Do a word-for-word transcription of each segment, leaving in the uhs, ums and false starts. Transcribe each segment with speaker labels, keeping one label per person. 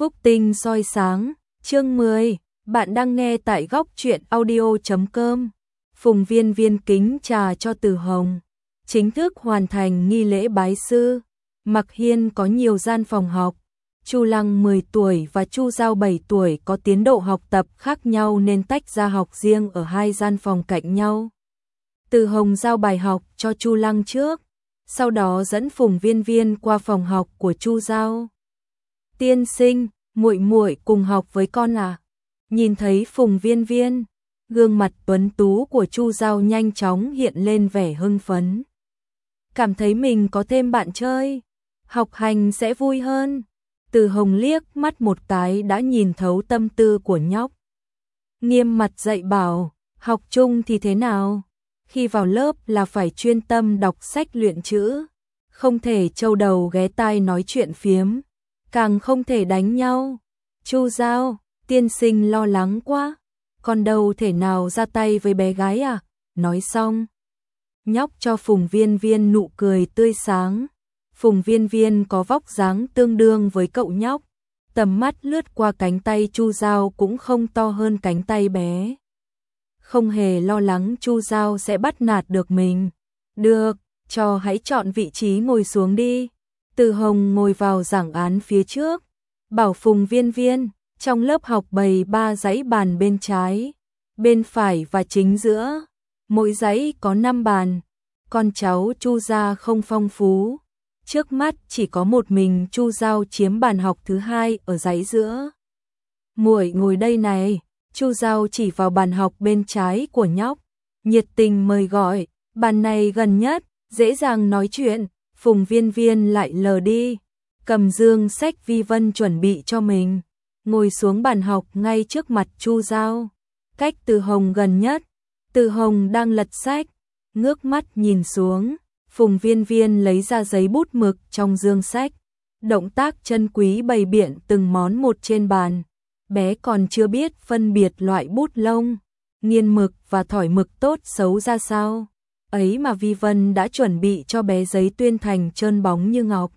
Speaker 1: Phúc tinh soi sáng, chương mười, bạn đang nghe tại góc truyện audio chấm com. Phùng Viên Viên kính trà cho Từ Hồng, chính thức hoàn thành nghi lễ bái sư. Mặc Hiên có nhiều gian phòng học, Chu Lăng mười tuổi và Chu Giao bảy tuổi có tiến độ học tập khác nhau nên tách ra học riêng ở hai gian phòng cạnh nhau. Từ Hồng giao bài học cho Chu Lăng trước, sau đó dẫn Phùng Viên Viên qua phòng học của Chu Giao. Tiên sinh, muội muội cùng học với con à? Nhìn thấy Phùng Viên Viên, gương mặt tuấn tú của Chu Giao nhanh chóng hiện lên vẻ hưng phấn. Cảm thấy mình có thêm bạn chơi, học hành sẽ vui hơn. Từ Hồng liếc mắt một cái đã nhìn thấu tâm tư của nhóc. Nghiêm mặt dạy bảo, học chung thì thế nào? Khi vào lớp là phải chuyên tâm đọc sách luyện chữ, không thể trâu đầu ghé tai nói chuyện phiếm, càng không thể đánh nhau. Chu Giao, tiên sinh lo lắng quá, con đâu thể nào ra tay với bé gái à? Nói xong, nhóc cho Phùng Viên Viên nụ cười tươi sáng. Phùng Viên Viên có vóc dáng tương đương với cậu nhóc, tầm mắt lướt qua cánh tay Chu Giao cũng không to hơn cánh tay bé. Không hề lo lắng Chu Giao sẽ bắt nạt được mình. Được, cho hãy chọn vị trí ngồi xuống đi. Từ Hồng ngồi vào giảng án phía trước, bảo Phùng Viên Viên, trong lớp học bày ba dãy bàn bên trái, bên phải và chính giữa. Mỗi dãy có năm bàn. Con cháu Chu gia không phong phú, trước mắt chỉ có một mình Chu Giao chiếm bàn học thứ hai ở dãy giữa. Muội ngồi đây này. Chu Giao chỉ vào bàn học bên trái của nhóc, nhiệt tình mời gọi, bàn này gần nhất, dễ dàng nói chuyện. Phùng Viên Viên lại lờ đi, cầm dương sách vi vân chuẩn bị cho mình, ngồi xuống bàn học ngay trước mặt Chu Giao, cách Từ Hồng gần nhất. Từ Hồng đang lật sách, ngước mắt nhìn xuống, Phùng Viên Viên lấy ra giấy bút mực trong dương sách, động tác chân quý bày biện từng món một trên bàn. Bé còn chưa biết phân biệt loại bút lông, nghiên mực và thỏi mực tốt xấu ra sao. Ấy mà Vi Vân đã chuẩn bị cho bé giấy tuyên thành trơn bóng như ngọc,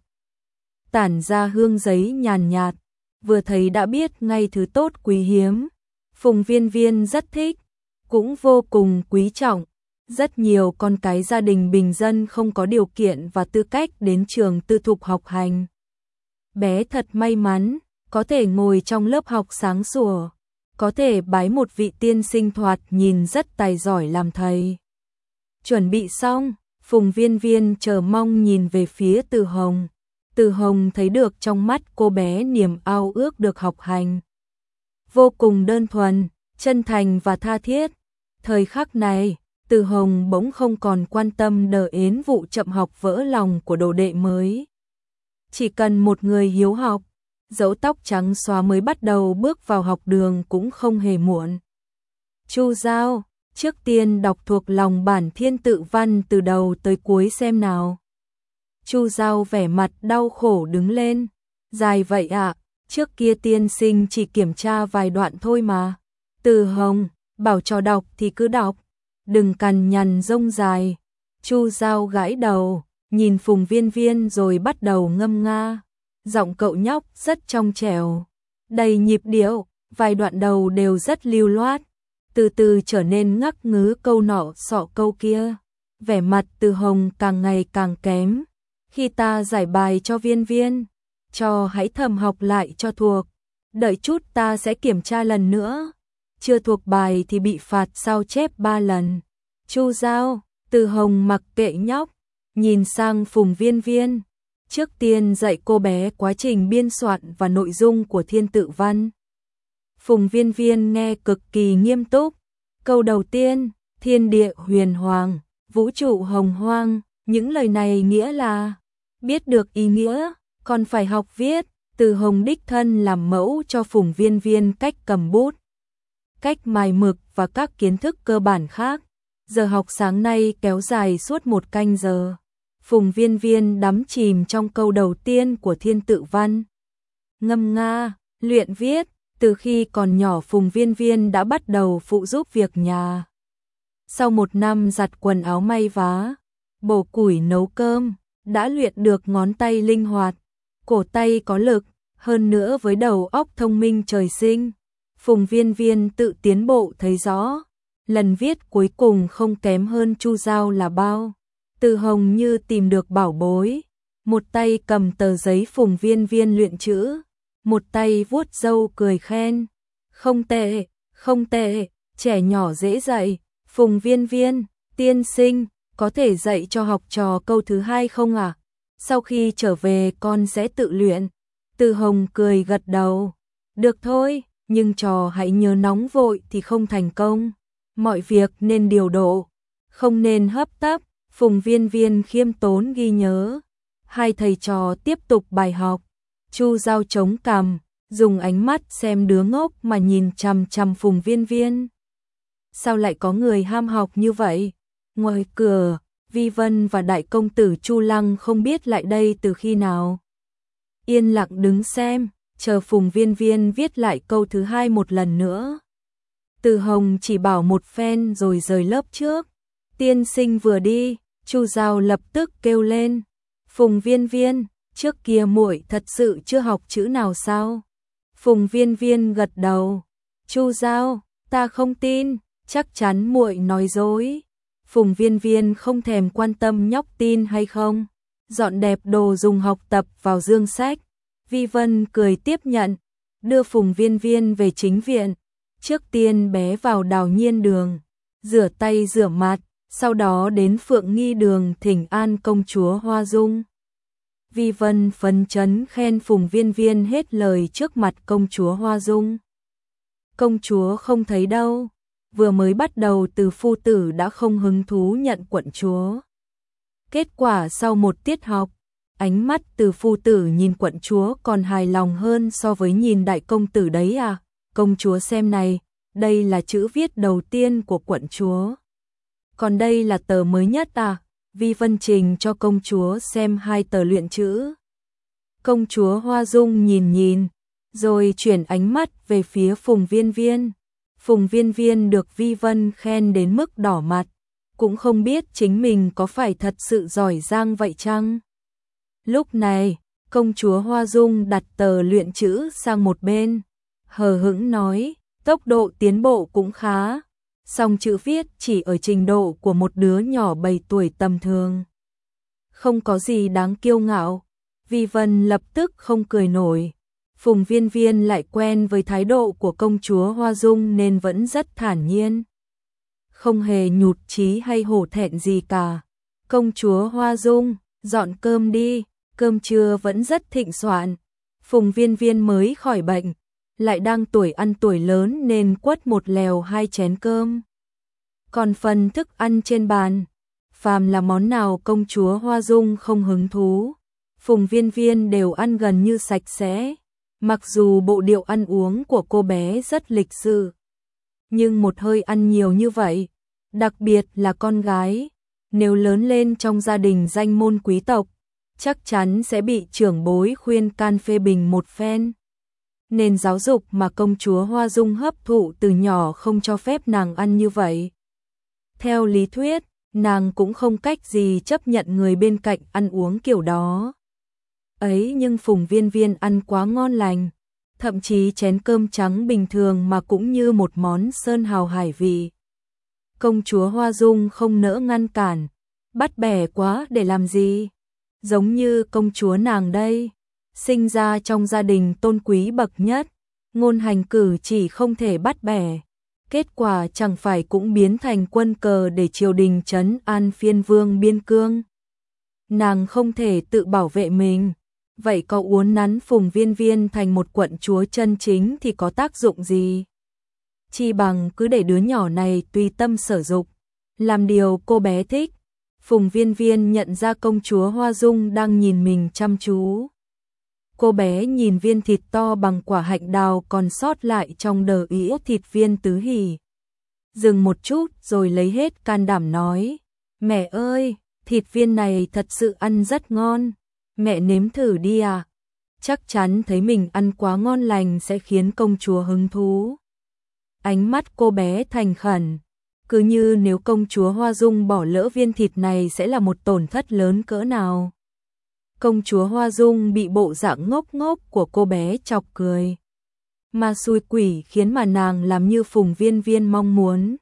Speaker 1: tản ra hương giấy nhàn nhạt, vừa thấy đã biết ngay thứ tốt quý hiếm. Phùng Viên Viên rất thích, cũng vô cùng quý trọng. Rất nhiều con cái gia đình bình dân không có điều kiện và tư cách đến trường tư thục học hành. Bé thật may mắn, có thể ngồi trong lớp học sáng sủa, có thể bái một vị tiên sinh thoạt nhìn rất tài giỏi làm thầy. Chuẩn bị xong, Phùng Viên Viên chờ mong nhìn về phía Từ Hồng. Từ Hồng thấy được trong mắt cô bé niềm ao ước được học hành. Vô cùng đơn thuần, chân thành và tha thiết. Thời khắc này, Từ Hồng bỗng không còn quan tâm đờ ến vụ chậm học vỡ lòng của đồ đệ mới. Chỉ cần một người hiếu học, dẫu tóc trắng xóa mới bắt đầu bước vào học đường cũng không hề muộn. Chu Giao, trước tiên đọc thuộc lòng bản Thiên Tự Văn từ đầu tới cuối xem nào. Chu Giao vẻ mặt đau khổ đứng lên. Dài vậy ạ, à, trước kia tiên sinh chỉ kiểm tra vài đoạn thôi mà. Từ Hồng, bảo cho đọc thì cứ đọc, đừng cằn nhằn rông dài. Chu Giao gãi đầu, nhìn Phùng Viên Viên rồi bắt đầu ngâm nga. Giọng cậu nhóc rất trong trẻo, đầy nhịp điệu, vài đoạn đầu đều rất lưu loát, từ từ trở nên ngắc ngứ câu nọ sọ câu kia. Vẻ mặt Từ Hồng càng ngày càng kém. Khi ta giải bài cho Viên Viên, cho hãy thầm học lại cho thuộc, đợi chút ta sẽ kiểm tra lần nữa. Chưa thuộc bài thì bị phạt sao chép ba lần. Chu Giao, Từ Hồng mặc kệ nhóc, nhìn sang Phùng Viên Viên. Trước tiên dạy cô bé quá trình biên soạn và nội dung của Thiên Tự Văn. Phùng Viên Viên nghe cực kỳ nghiêm túc. Câu đầu tiên, thiên địa huyền hoàng, vũ trụ hồng hoang, những lời này nghĩa là, biết được ý nghĩa, còn phải học viết. Từ Hồng đích thân làm mẫu cho Phùng Viên Viên cách cầm bút, cách mài mực và các kiến thức cơ bản khác. Giờ học sáng nay kéo dài suốt một canh giờ. Phùng Viên Viên đắm chìm trong câu đầu tiên của Thiên Tự Văn. Ngâm nga, luyện viết, từ khi còn nhỏ Phùng Viên Viên đã bắt đầu phụ giúp việc nhà. Sau một năm giặt quần áo may vá, bổ củi nấu cơm, đã luyện được ngón tay linh hoạt, cổ tay có lực, Hơn nữa với đầu óc thông minh trời sinh, Phùng Viên Viên tự tiến bộ thấy rõ, lần viết cuối cùng không kém hơn Chu Giao là bao. Từ Hồng như tìm được bảo bối, một tay cầm tờ giấy Phùng Viên Viên luyện chữ, một tay vuốt râu cười khen. Không tệ, không tệ, trẻ nhỏ dễ dạy, Phùng Viên Viên, tiên sinh, có thể dạy cho học trò câu thứ hai không à? Sau khi trở về con sẽ tự luyện. Từ Hồng cười gật đầu. Được thôi, nhưng trò hãy nhớ nóng vội thì không thành công. Mọi việc nên điều độ, không nên hấp tấp. Phùng Viên Viên khiêm tốn ghi nhớ. Hai thầy trò tiếp tục bài học. Chu Giao chống cằm, dùng ánh mắt xem đứa ngốc mà nhìn chằm chằm Phùng Viên Viên. Sao lại có người ham học như vậy? Ngoài cửa, Vi Vân và đại công tử Chu Lăng không biết lại đây từ khi nào. Yên lặng đứng xem, chờ Phùng Viên Viên viết lại câu thứ hai một lần nữa. Từ Hồng chỉ bảo một phen rồi rời lớp trước. Tiên sinh vừa đi, Chu Giao lập tức kêu lên. Phùng Viên Viên, trước kia muội thật sự chưa học chữ nào sao? Phùng Viên Viên gật đầu. Chu Giao, ta không tin, chắc chắn muội nói dối. Phùng Viên Viên không thèm quan tâm nhóc tin hay không, dọn đẹp đồ dùng học tập vào dương sách. Vi Vân cười tiếp nhận, đưa Phùng Viên Viên về chính viện. Trước tiên bé vào Đào Nhiên đường, rửa tay rửa mặt, sau đó đến Phượng Nghi đường thỉnh an công chúa Hoa Dung. Vi Vân phấn chấn khen Phùng Viên Viên hết lời trước mặt công chúa Hoa Dung. Công chúa không thấy đâu, vừa mới bắt đầu Từ phu tử đã không hứng thú nhận quận chúa. Kết quả sau một tiết học, ánh mắt Từ phu tử nhìn quận chúa còn hài lòng hơn so với nhìn đại công tử đấy à. Công chúa xem này, đây là chữ viết đầu tiên của quận chúa. Còn đây là tờ mới nhất à. Vi Vân trình cho công chúa xem hai tờ luyện chữ. Công chúa Hoa Dung nhìn nhìn, rồi chuyển ánh mắt về phía Phùng Viên Viên. Phùng Viên Viên được Vi Vân khen đến mức đỏ mặt, cũng không biết chính mình có phải thật sự giỏi giang vậy chăng. Lúc này, công chúa Hoa Dung đặt tờ luyện chữ sang một bên, hờ hững nói, tốc độ tiến bộ cũng khá, song chữ viết chỉ ở trình độ của một đứa nhỏ bảy tuổi tầm thường. Không có gì đáng kiêu ngạo. Vi Vân lập tức không cười nổi. Phùng Viên Viên lại quen với thái độ của công chúa Hoa Dung nên vẫn rất thản nhiên, không hề nhụt chí hay hổ thẹn gì cả. Công chúa Hoa Dung, dọn cơm đi, cơm trưa vẫn rất thịnh soạn. Phùng Viên Viên mới khỏi bệnh, lại đang tuổi ăn tuổi lớn nên quất một lèo hai chén cơm. Còn phần thức ăn trên bàn, phàm là món nào công chúa Hoa Dung không hứng thú, Phùng Viên Viên đều ăn gần như sạch sẽ. Mặc dù bộ điệu ăn uống của cô bé rất lịch sự, nhưng một hơi ăn nhiều như vậy, đặc biệt là con gái, nếu lớn lên trong gia đình danh môn quý tộc, chắc chắn sẽ bị trưởng bối khuyên can phê bình một phen. Nên giáo dục mà công chúa Hoa Dung hấp thụ từ nhỏ không cho phép nàng ăn như vậy. Theo lý thuyết, nàng cũng không cách gì chấp nhận người bên cạnh ăn uống kiểu đó. Ấy nhưng Phùng Viên Viên ăn quá ngon lành, thậm chí chén cơm trắng bình thường mà cũng như một món sơn hào hải vị. Công chúa Hoa Dung không nỡ ngăn cản, bắt bẻ quá để làm gì? Giống như công chúa nàng đây, sinh ra trong gia đình tôn quý bậc nhất, ngôn hành cử chỉ không thể bắt bẻ. Kết quả chẳng phải cũng biến thành quân cờ để triều đình trấn an phiên vương biên cương. Nàng không thể tự bảo vệ mình, vậy có uốn nắn Phùng Viên Viên thành một quận chúa chân chính thì có tác dụng gì? Chi bằng cứ để đứa nhỏ này tùy tâm sở dục, làm điều cô bé thích. Phùng Viên Viên nhận ra công chúa Hoa Dung đang nhìn mình chăm chú. Cô bé nhìn viên thịt to bằng quả hạnh đào còn sót lại trong đờ ĩa thịt viên tứ hỉ. Dừng một chút rồi lấy hết can đảm nói, mẹ ơi, thịt viên này thật sự ăn rất ngon, mẹ nếm thử đi à. Chắc chắn thấy mình ăn quá ngon lành sẽ khiến công chúa hứng thú. Ánh mắt cô bé thành khẩn, cứ như nếu công chúa Hoa Dung bỏ lỡ viên thịt này sẽ là một tổn thất lớn cỡ nào. Công chúa Hoa Dung bị bộ dạng ngốc ngốc của cô bé chọc cười. Mà xui quỷ khiến mà nàng làm như Phùng Viên Viên mong muốn.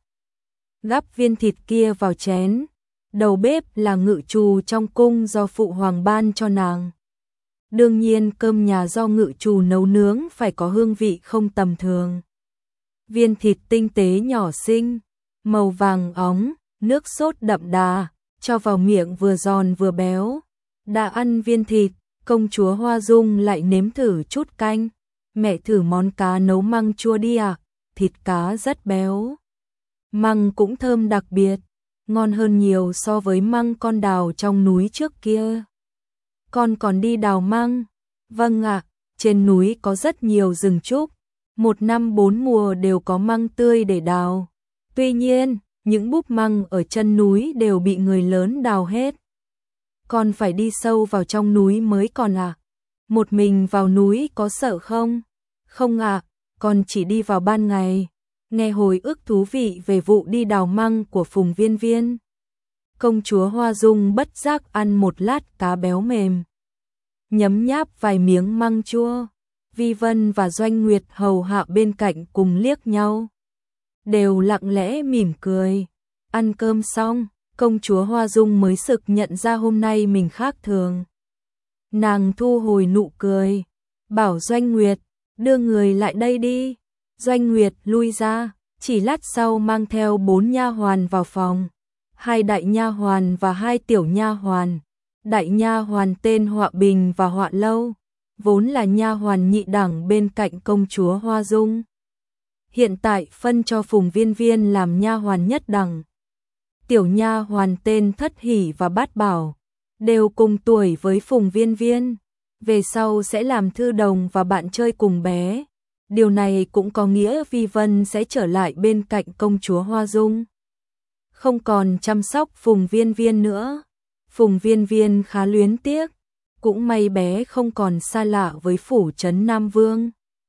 Speaker 1: Gắp viên thịt kia vào chén. Đầu bếp là ngự trù trong cung do phụ hoàng ban cho nàng. Đương nhiên cơm nhà do ngự trù nấu nướng phải có hương vị không tầm thường. Viên thịt tinh tế nhỏ xinh, màu vàng óng, nước sốt đậm đà, cho vào miệng vừa giòn vừa béo. Đã ăn viên thịt, công chúa Hoa Dung lại nếm thử chút canh. Mẹ thử món cá nấu măng chua đi à, thịt cá rất béo. Măng cũng thơm đặc biệt, ngon hơn nhiều so với măng con đào trong núi trước kia. Con còn đi đào măng? Vâng ạ, trên núi có rất nhiều rừng trúc, một năm bốn mùa đều có măng tươi để đào. Tuy nhiên, những búp măng ở chân núi đều bị người lớn đào hết. Con phải đi sâu vào trong núi mới còn ạ. À? Một mình vào núi có sợ không? Không ạ, à, con chỉ đi vào ban ngày. Nghe hồi ức thú vị về vụ đi đào măng của Phùng Viên Viên. Công chúa Hoa Dung bất giác ăn một lát cá béo mềm. Nhấm nháp vài miếng măng chua. Vi Vân và Doanh Nguyệt hầu hạ bên cạnh cùng liếc nhau. Đều lặng lẽ mỉm cười. Ăn cơm xong, công chúa Hoa Dung mới sực nhận ra hôm nay mình khác thường. Nàng thu hồi nụ cười, bảo Doanh Nguyệt, đưa người lại đây đi. Doanh Nguyệt lui ra, chỉ lát sau mang theo bốn nha hoàn vào phòng. Hai đại nha hoàn và hai tiểu nha hoàn. Đại nha hoàn tên Họa Bình và Họa Lâu, vốn là nha hoàn nhị đẳng bên cạnh công chúa Hoa Dung. Hiện tại phân cho Phùng Viên Viên làm nha hoàn nhất đẳng. Tiểu nha hoàn tên Thất Hỷ và Bát Bảo, đều cùng tuổi với Phùng Viên Viên, về sau sẽ làm thư đồng và bạn chơi cùng bé. Điều này cũng có nghĩa Vi Vân sẽ trở lại bên cạnh công chúa Hoa Dung, không còn chăm sóc Phùng Viên Viên nữa. Phùng Viên Viên khá luyến tiếc, cũng may bé không còn xa lạ với phủ trấn Nam Vương.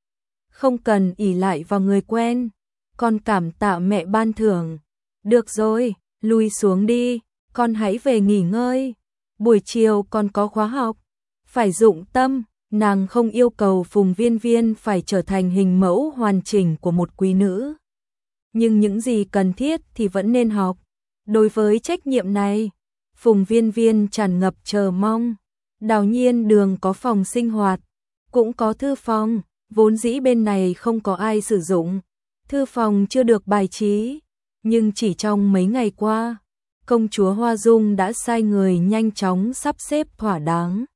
Speaker 1: Không cần ỷ lại vào người quen, con cảm tạ mẹ ban thưởng. Được rồi, lui xuống đi, con hãy về nghỉ ngơi. Buổi chiều còn có khóa học, phải dụng tâm. Nàng không yêu cầu Phùng Viên Viên phải trở thành hình mẫu hoàn chỉnh của một quý nữ, nhưng những gì cần thiết thì vẫn nên học. Đối với trách nhiệm này, Phùng Viên Viên tràn ngập chờ mong. Đào Nhiên Đường có phòng sinh hoạt, cũng có thư phòng, vốn dĩ bên này không có ai sử dụng. Thư phòng chưa được bài trí, nhưng chỉ trong mấy ngày qua, công chúa Hoa Dung đã sai người nhanh chóng sắp xếp thỏa đáng.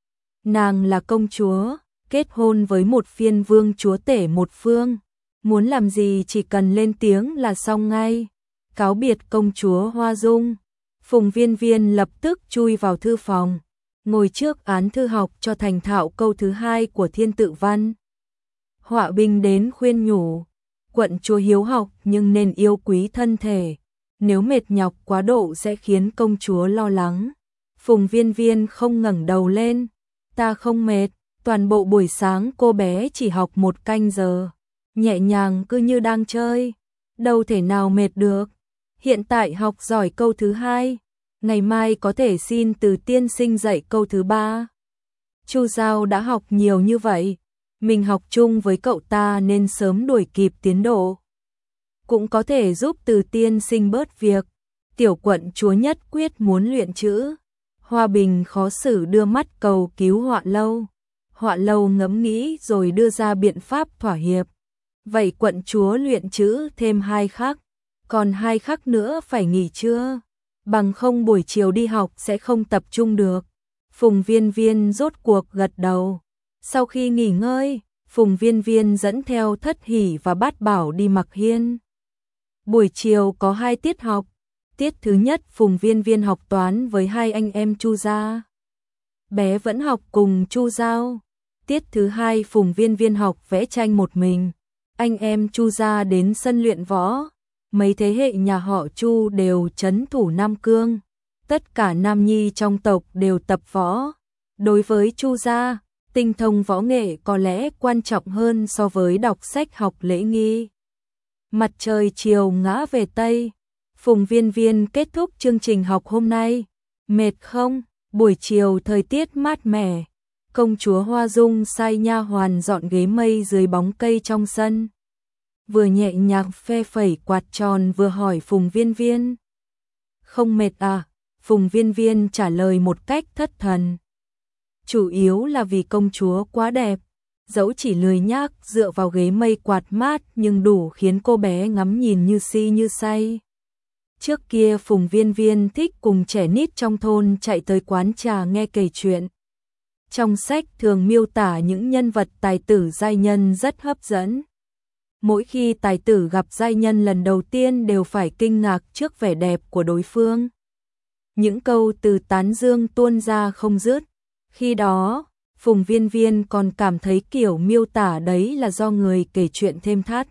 Speaker 1: Nàng là công chúa, kết hôn với một phiên vương chúa tể một phương, muốn làm gì chỉ cần lên tiếng là xong ngay. Cáo biệt công chúa Hoa Dung, Phùng Viên Viên lập tức chui vào thư phòng, ngồi trước án thư học cho thành thạo câu thứ hai của Thiên Tự Văn. Họa Bình đến khuyên nhủ, quận chúa hiếu học nhưng nên yêu quý thân thể, nếu mệt nhọc quá độ sẽ khiến công chúa lo lắng. Phùng Viên Viên không ngẩng đầu lên, ta không mệt, toàn bộ buổi sáng cô bé chỉ học một canh giờ, nhẹ nhàng cứ như đang chơi, đâu thể nào mệt được. Hiện tại học giỏi câu thứ hai, ngày mai có thể xin từ tiên sinh dạy câu thứ ba. Chu Giao đã học nhiều như vậy, mình học chung với cậu ta nên sớm đuổi kịp tiến độ. Cũng có thể giúp từ tiên sinh bớt việc. Tiểu quận chúa nhất quyết muốn luyện chữ. Hoa Bình khó xử đưa mắt cầu cứu Họa Lâu. Họa Lâu ngẫm nghĩ rồi đưa ra biện pháp thỏa hiệp. Vậy quận chúa luyện chữ thêm hai khắc, còn hai khắc nữa phải nghỉ trưa, bằng không buổi chiều đi học sẽ không tập trung được. Phùng Viên Viên rốt cuộc gật đầu. Sau khi nghỉ ngơi, Phùng Viên Viên dẫn theo Thất Hỷ và Bát Bảo đi Mặc Hiên. Buổi chiều có hai tiết học. Tiết thứ nhất Phùng Viên Viên học toán với hai anh em Chu gia. Bé vẫn học cùng Chu Giao. Tiết thứ hai Phùng Viên Viên học vẽ tranh một mình. Anh em Chu gia đến sân luyện võ. Mấy thế hệ nhà họ Chu đều trấn thủ Nam Cương. Tất cả nam nhi trong tộc đều tập võ. Đối với Chu gia, tinh thông võ nghệ có lẽ quan trọng hơn so với đọc sách học lễ nghi. Mặt trời chiều ngã về Tây. Phùng Viên Viên kết thúc chương trình học hôm nay. Mệt không? Buổi chiều thời tiết mát mẻ, công chúa Hoa Dung sai nha hoàn dọn ghế mây dưới bóng cây trong sân. Vừa nhẹ nhàng phe phẩy quạt tròn vừa hỏi Phùng Viên Viên. Không mệt à? Phùng Viên Viên trả lời một cách thất thần. Chủ yếu là vì công chúa quá đẹp, dẫu chỉ lười nhác dựa vào ghế mây quạt mát nhưng đủ khiến cô bé ngắm nhìn như si như say. Trước kia Phùng Viên Viên thích cùng trẻ nít trong thôn chạy tới quán trà nghe kể chuyện. Trong sách thường miêu tả những nhân vật tài tử giai nhân rất hấp dẫn. Mỗi khi tài tử gặp giai nhân lần đầu tiên đều phải kinh ngạc trước vẻ đẹp của đối phương. Những câu từ tán dương tuôn ra không dứt. Khi đó, Phùng Viên Viên còn cảm thấy kiểu miêu tả đấy là do người kể chuyện thêm thắt.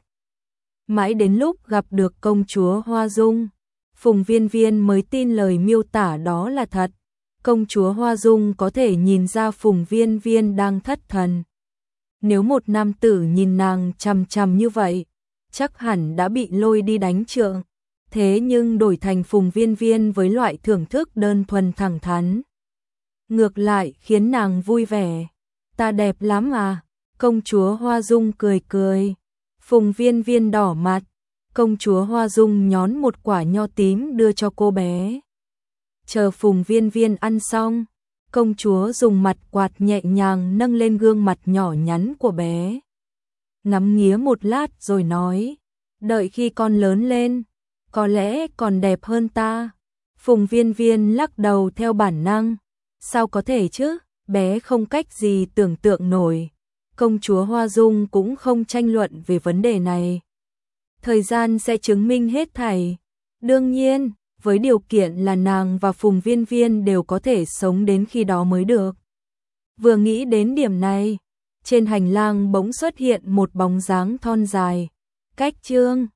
Speaker 1: Mãi đến lúc gặp được công chúa Hoa Dung, Phùng Viên Viên mới tin lời miêu tả đó là thật. Công chúa Hoa Dung có thể nhìn ra Phùng Viên Viên đang thất thần. Nếu một nam tử nhìn nàng chằm chằm như vậy, chắc hẳn đã bị lôi đi đánh trượng. Thế nhưng đổi thành Phùng Viên Viên với loại thưởng thức đơn thuần thẳng thắn, ngược lại khiến nàng vui vẻ. Ta đẹp lắm à? Công chúa Hoa Dung cười cười. Phùng Viên Viên đỏ mặt. Công chúa Hoa Dung nhón một quả nho tím đưa cho cô bé. Chờ Phùng Viên Viên ăn xong, công chúa dùng mặt quạt nhẹ nhàng nâng lên gương mặt nhỏ nhắn của bé. Ngắm nghía một lát rồi nói, đợi khi con lớn lên, có lẽ còn đẹp hơn ta. Phùng Viên Viên lắc đầu theo bản năng. Sao có thể chứ, bé không cách gì tưởng tượng nổi. Công chúa Hoa Dung cũng không tranh luận về vấn đề này. Thời gian sẽ chứng minh hết thảy. Đương nhiên, với điều kiện là nàng và Phùng Viên Viên đều có thể sống đến khi đó mới được. Vừa nghĩ đến điểm này, trên hành lang bỗng xuất hiện một bóng dáng thon dài. Cách Trương